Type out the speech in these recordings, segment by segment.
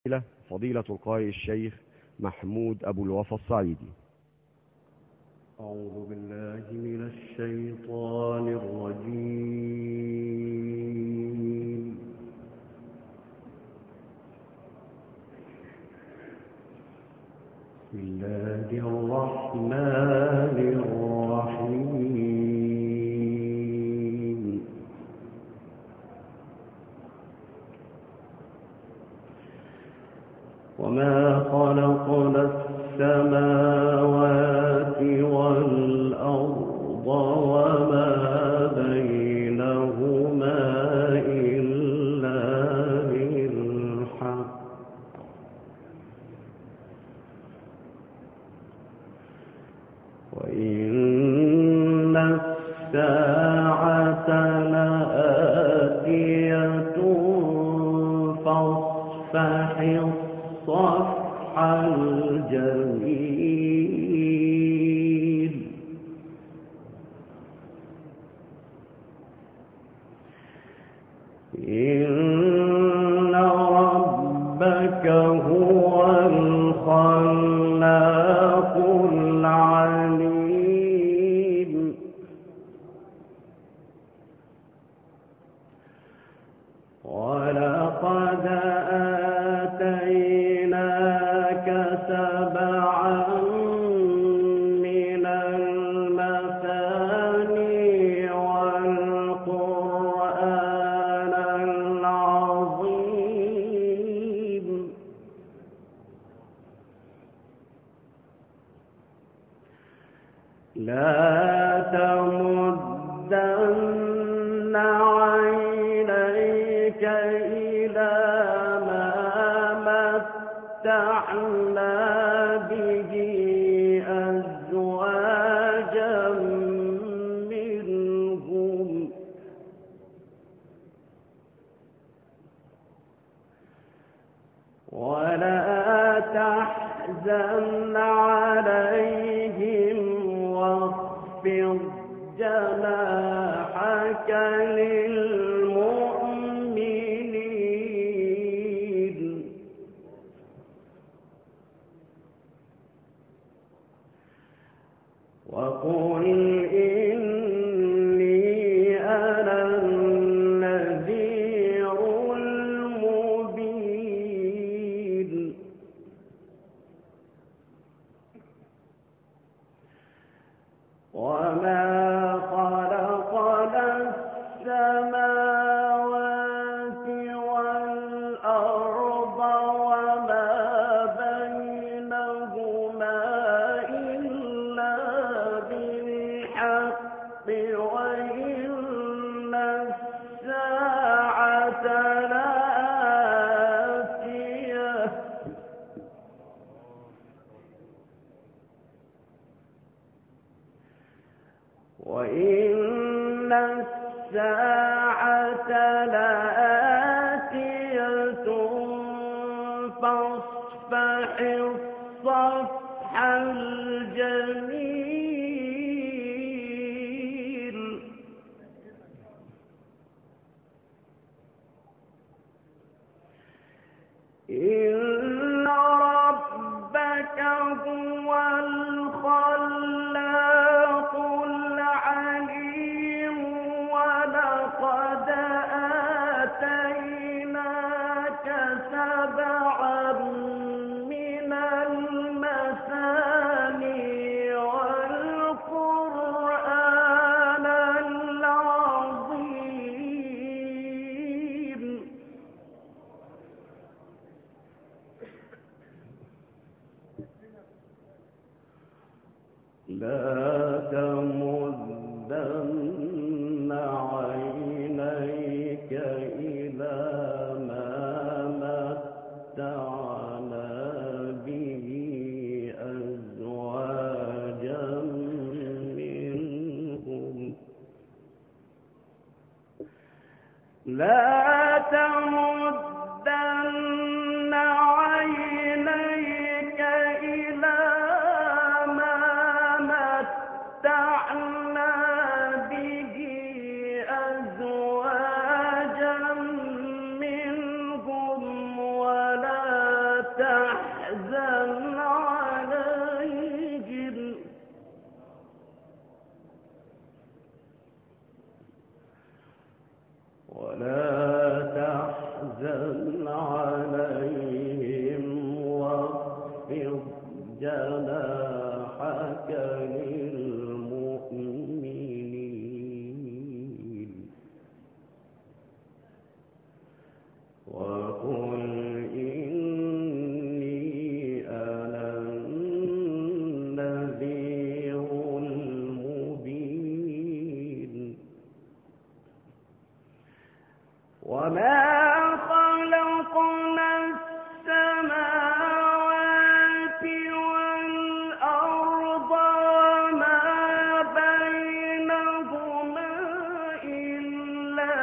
فضيلة القارئ الشيخ محمود أبو الوفا الصعيدي. أعوذ بالله من الشيطان الرجيم. بسم الله الرحمن الرحيم. وما خلقنا السماوات والأرض وما بينهما إلا بالحق وإن الساعة لآتية فاصفح الصفح الجميل إن ربك هو الخلاق العليم. ولقد آتيناك سبعا من المثاني والقرآن العظيم. لا تمدن عينيك إلى ما متعنا به أزواجا منهم ولا تحزن عليهم واخفض جناحك للمؤمنين. وقل إني أنا النذير المبين. وما خلقنا السماوات والأرض وما بينهما إلا بالحق وإن الساعة لآتية وإن الساعة لآتية فاصفح الصفح الجميل إن ربك هو الخلاق العليم. ولقد آتيناك سبعا من المثاني والقرآن العظيم. لا تمدن عينيك إلى ما متعنا به أزواجا منهم لا تمدن عينيك إلى ما متعنا تحزن عليهم واخفض جناحك للمؤمنين وقل إني أنا النذير المبين وما خلقنا السماوات والأرض وما بينهما إلا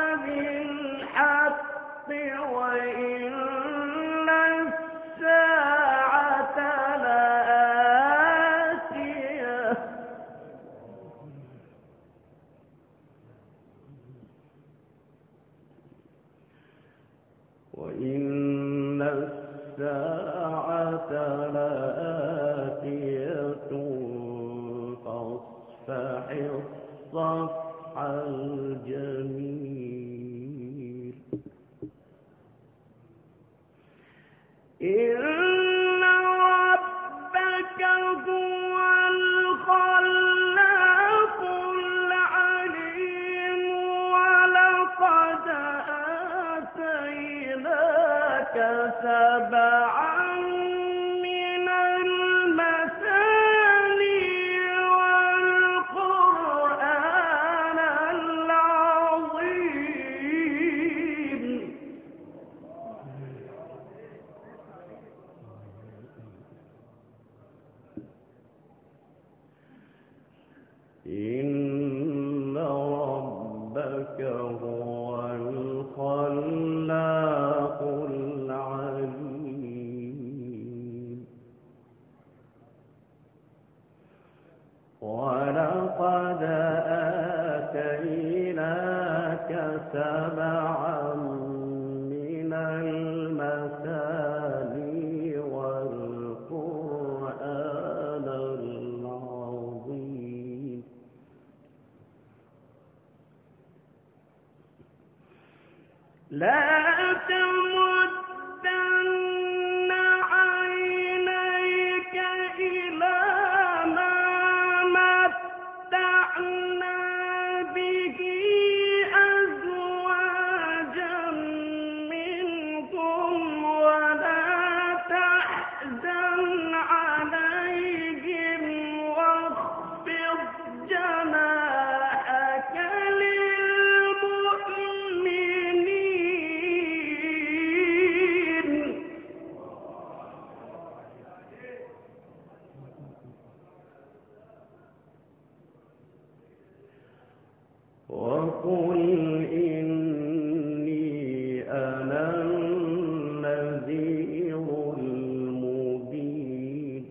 بالحق وإن الساعة لآتية فاصفح الصفح الجميل إن ربك هو الخلاق العليم ولقد آتيناك سبعا من المثاني والقرآن العظيم إن ربك هو الخلاق العليم ولقد آتيناك سبعا من المثاني والقرآن العظيم لا تمدن عينيك إلى ما متعنا به أزواجا منهم ولا تحزن عليهم واخفض جناحك للمؤمنين وقل إني أنا النذير المبين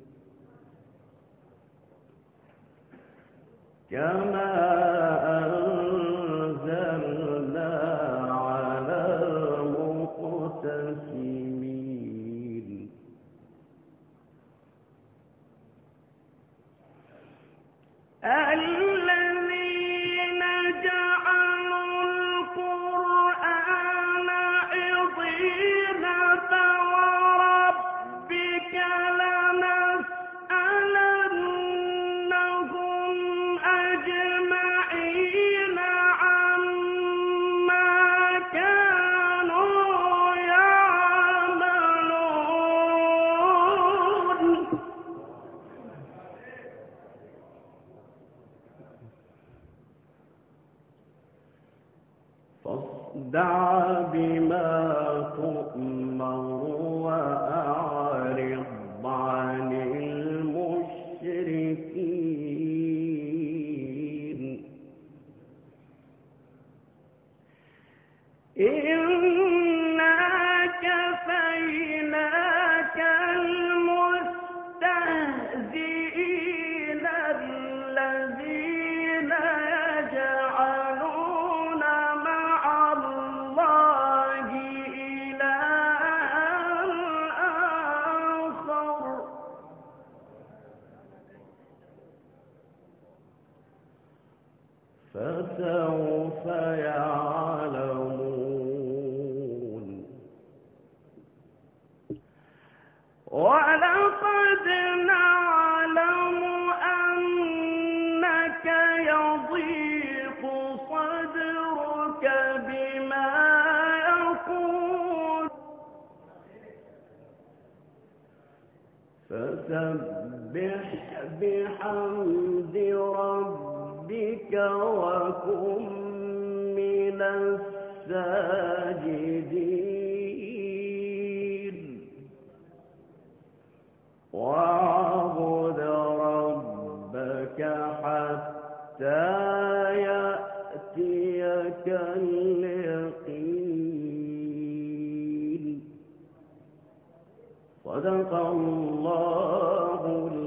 كما أنزلنا على المقتسمين الذين جعلوا القرآن عضين فوربك لنسألنهم أجمعين عما كانوا يعملون فاصدع بما تؤمر وأعرض عن المشركين إنا كفيناك المستهزئين الذين يجعلون مع الله إلها فسوف يعلمون ولقد نعلم أنك يضيق صدرك بما يقول فسبح بحمد ربك وكن من الساجدين واعبد ربك حتى يأتيك اليقين صدق الله